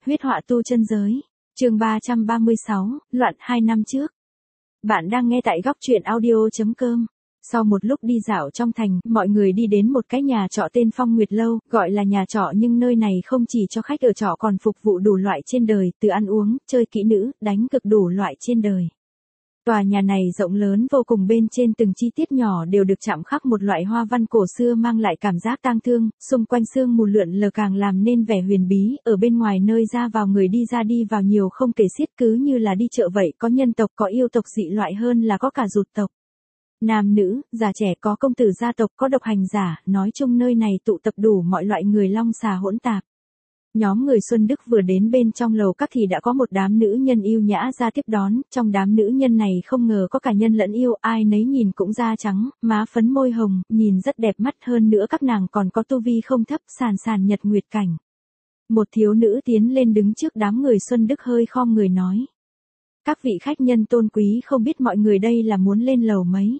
Huyết họa tu chân giới. Chương 336, loạn 2 năm trước. Bạn đang nghe tại góc truyện audio.com. Sau một lúc đi dạo trong thành, mọi người đi đến một cái nhà trọ tên Phong Nguyệt Lâu, gọi là nhà trọ nhưng nơi này không chỉ cho khách ở trọ còn phục vụ đủ loại trên đời, từ ăn uống, chơi kỹ nữ, đánh cực đủ loại trên đời. Tòa nhà này rộng lớn vô cùng, bên trên từng chi tiết nhỏ đều được chạm khắc một loại hoa văn cổ xưa mang lại cảm giác tang thương, xung quanh sương mù lượn lờ càng làm nên vẻ huyền bí, ở bên ngoài nơi ra vào người đi ra đi vào nhiều không kể xiết, cứ như là đi chợ vậy, có nhân tộc, có yêu tộc dị loại, hơn là có cả rụt tộc. Nam nữ, già trẻ, có công tử gia tộc, có độc hành giả, nói chung nơi này tụ tập đủ mọi loại người long xà hỗn tạp. Nhóm người Xuân Đức vừa đến bên trong lầu các thì đã có một đám nữ nhân yêu nhã ra tiếp đón, trong đám nữ nhân này không ngờ có cả nhân lẫn yêu, ai nấy nhìn cũng da trắng, má phấn môi hồng, nhìn rất đẹp mắt, hơn nữa các nàng còn có tu vi không thấp, sàn sàn nhật nguyệt cảnh. Một thiếu nữ tiến lên đứng trước đám người Xuân Đức hơi khom người nói: "Các vị khách nhân tôn quý, không biết mọi người đây là muốn lên lầu mấy?"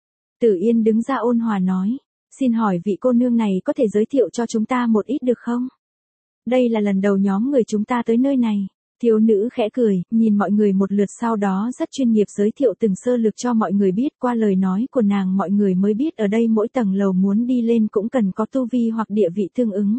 Tử Yên đứng ra ôn hòa nói: "Xin hỏi vị cô nương này có thể giới thiệu cho chúng ta một ít được không? Đây là lần đầu nhóm người chúng ta tới nơi này." Thiếu nữ khẽ cười, nhìn mọi người một lượt sau đó rất chuyên nghiệp giới thiệu từng sơ lược cho mọi người biết. Qua lời nói của nàng mọi người mới biết ở đây mỗi tầng lầu muốn đi lên cũng cần có tu vi hoặc địa vị tương ứng.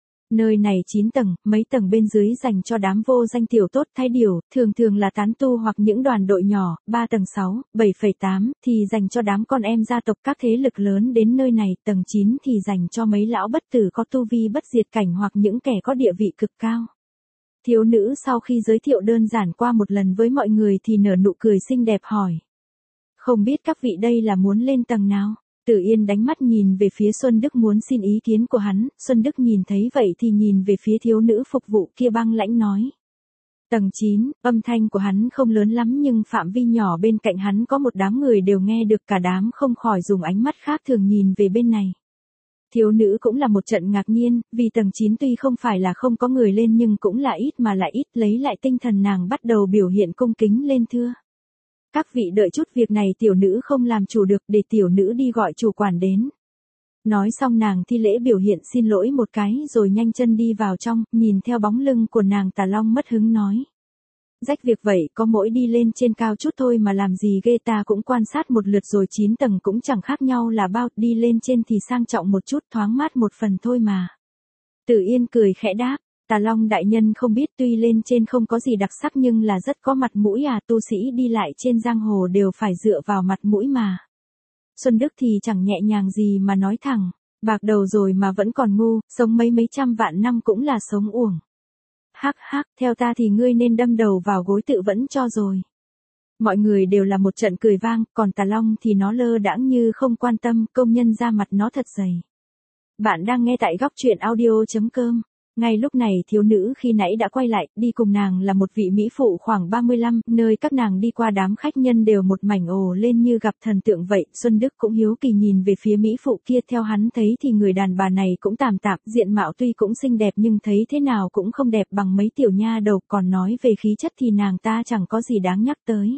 Nơi này 9 tầng, mấy tầng bên dưới dành cho đám vô danh tiểu tốt thái điểu, thường thường là tán tu hoặc những đoàn đội nhỏ, 3 tầng 6, 7,8 thì dành cho đám con em gia tộc các thế lực lớn đến nơi này, tầng 9 thì dành cho mấy lão bất tử có tu vi bất diệt cảnh hoặc những kẻ có địa vị cực cao. Thiếu nữ sau khi giới thiệu đơn giản qua một lần với mọi người thì nở nụ cười xinh đẹp hỏi: "Không biết các vị đây là muốn lên tầng nào?" Tử Yên đánh mắt nhìn về phía Xuân Đức muốn xin ý kiến của hắn, Xuân Đức nhìn thấy vậy thì nhìn về phía thiếu nữ phục vụ kia băng lãnh nói: "Tầng 9, âm thanh của hắn không lớn lắm nhưng phạm vi nhỏ, bên cạnh hắn có một đám người đều nghe được, cả đám không khỏi dùng ánh mắt khác thường nhìn về bên này." Thiếu nữ cũng là một trận ngạc nhiên, vì tầng 9 tuy không phải là không có người lên nhưng cũng là ít mà lại ít, lấy lại tinh thần nàng bắt đầu biểu hiện cung kính lên thưa: "Các vị đợi chút, việc này tiểu nữ không làm chủ được, để tiểu nữ đi gọi chủ quản đến." Nói xong nàng thi lễ biểu hiện xin lỗi một cái rồi nhanh chân đi vào trong, nhìn theo bóng lưng của nàng Tà Long mất hứng nói: "Rách việc vậy, có mỗi đi lên trên cao chút thôi mà làm gì ghê, ta cũng quan sát một lượt rồi, 9 tầng cũng chẳng khác nhau là bao, đi lên trên thì sang trọng một chút, thoáng mát một phần thôi mà." Tử Yên cười khẽ đáp: "Tà Long đại nhân không biết, tuy lên trên không có gì đặc sắc nhưng là rất có mặt mũi à, tu sĩ đi lại trên giang hồ đều phải dựa vào mặt mũi mà." Xuân Đức thì chẳng nhẹ nhàng gì mà nói thẳng: "Bạc đầu rồi mà vẫn còn ngu, sống mấy trăm vạn năm cũng là sống uổng. Hắc hắc, theo ta thì ngươi nên đâm đầu vào gối tự vẫn cho rồi." Mọi người đều là một trận cười vang, còn Tà Long thì nó lơ đãng như không quan tâm, công nhân ra mặt nó thật dày. Bạn đang nghe tại góc truyện audio.com. Ngay lúc này thiếu nữ khi nãy đã quay lại, đi cùng nàng là một vị mỹ phụ khoảng 35, nơi các nàng đi qua đám khách nhân đều một mảnh ồ lên như gặp thần tượng vậy. Xuân Đức cũng hiếu kỳ nhìn về phía mỹ phụ kia, theo hắn thấy thì người đàn bà này cũng tạm tạm, diện mạo tuy cũng xinh đẹp nhưng thấy thế nào cũng không đẹp bằng mấy tiểu nha đầu, còn nói về khí chất thì nàng ta chẳng có gì đáng nhắc tới.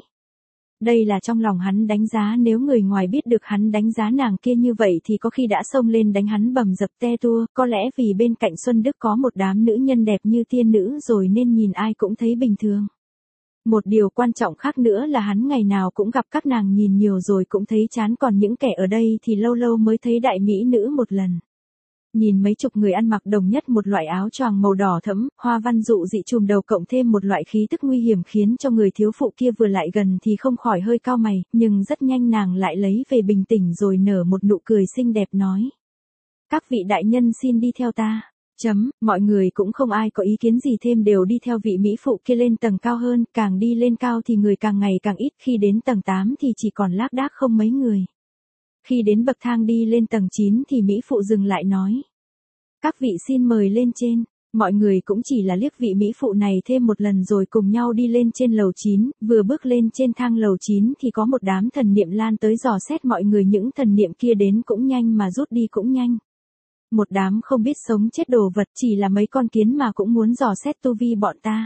Đây là trong lòng hắn đánh giá, nếu người ngoài biết được hắn đánh giá nàng kia như vậy thì có khi đã xông lên đánh hắn bầm dập te tua, có lẽ vì bên cạnh Xuân Đức có một đám nữ nhân đẹp như tiên nữ rồi nên nhìn ai cũng thấy bình thường. Một điều quan trọng khác nữa là hắn ngày nào cũng gặp các nàng, nhìn nhiều rồi cũng thấy chán, còn những kẻ ở đây thì lâu lâu mới thấy đại mỹ nữ một lần. Nhìn mấy chục người ăn mặc đồng nhất một loại áo choàng màu đỏ thẫm, hoa văn dụ dị trùm đầu cộng thêm một loại khí tức nguy hiểm khiến cho người thiếu phụ kia vừa lại gần thì không khỏi hơi cau mày, nhưng rất nhanh nàng lại lấy về bình tĩnh rồi nở một nụ cười xinh đẹp nói: "Các vị đại nhân xin đi theo ta." Mọi người cũng không ai có ý kiến gì thêm, đều đi theo vị mỹ phụ kia lên tầng cao hơn, càng đi lên cao thì người càng ngày càng ít, khi đến tầng 8 thì chỉ còn lác đác không mấy người. Khi đến bậc thang đi lên tầng 9 thì mỹ phụ dừng lại nói: "Các vị xin mời lên trên." Mọi người cũng chỉ là liếc vị mỹ phụ này thêm một lần rồi cùng nhau đi lên trên lầu 9, vừa bước lên trên thang lầu 9 thì có một đám thần niệm lan tới dò xét mọi người, những thần niệm kia đến cũng nhanh mà rút đi cũng nhanh. Một đám không biết sống chết đồ vật, chỉ là mấy con kiến mà cũng muốn dò xét tu vi bọn ta.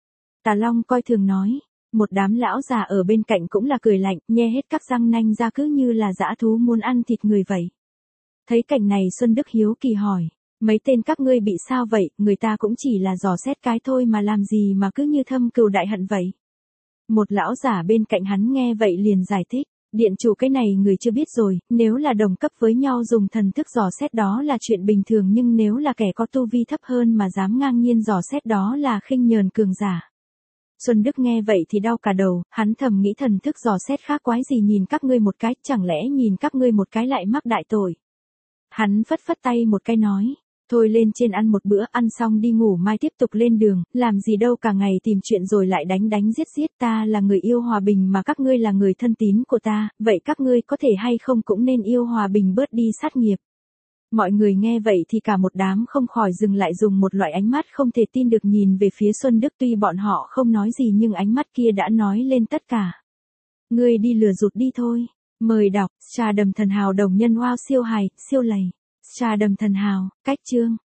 Tà Long coi thường nói. Một đám lão già ở bên cạnh cũng là cười lạnh, nhe hết các răng nanh ra cứ như là dã thú muốn ăn thịt người vậy. Thấy cảnh này Xuân Đức hiếu kỳ hỏi: Mấy tên các ngươi bị sao vậy, người ta cũng chỉ là dò xét cái thôi mà làm gì mà cứ như thâm cừu đại hận vậy. Một lão giả bên cạnh hắn nghe vậy liền giải thích, điện chủ cái này người chưa biết rồi, nếu là đồng cấp với nhau dùng thần thức dò xét đó là chuyện bình thường nhưng nếu là kẻ có tu vi thấp hơn mà dám ngang nhiên dò xét đó là khinh nhờn cường giả. Xuân Đức nghe vậy thì đau cả đầu, hắn thầm nghĩ thần thức dò xét khác quái gì nhìn các ngươi một cái, chẳng lẽ nhìn các ngươi một cái lại mắc đại tội. Hắn phất phất tay một cái nói, thôi lên trên ăn một bữa, ăn xong đi ngủ mai tiếp tục lên đường, làm gì đâu cả ngày tìm chuyện rồi lại đánh đánh giết giết, ta là người yêu hòa bình mà các ngươi là người thân tín của ta, vậy các ngươi có thể hay không cũng nên yêu hòa bình bớt đi sát nghiệp. Mọi người nghe vậy thì cả một đám không khỏi dừng lại dùng một loại ánh mắt không thể tin được nhìn về phía Xuân Đức tuy bọn họ không nói gì nhưng ánh mắt kia đã nói lên tất cả. Ngươi đi lừa dụt đi thôi. Mời đọc, Trà đầm thần hào đồng nhân wow siêu hài, siêu lầy. Trà đầm thần hào, cách chương.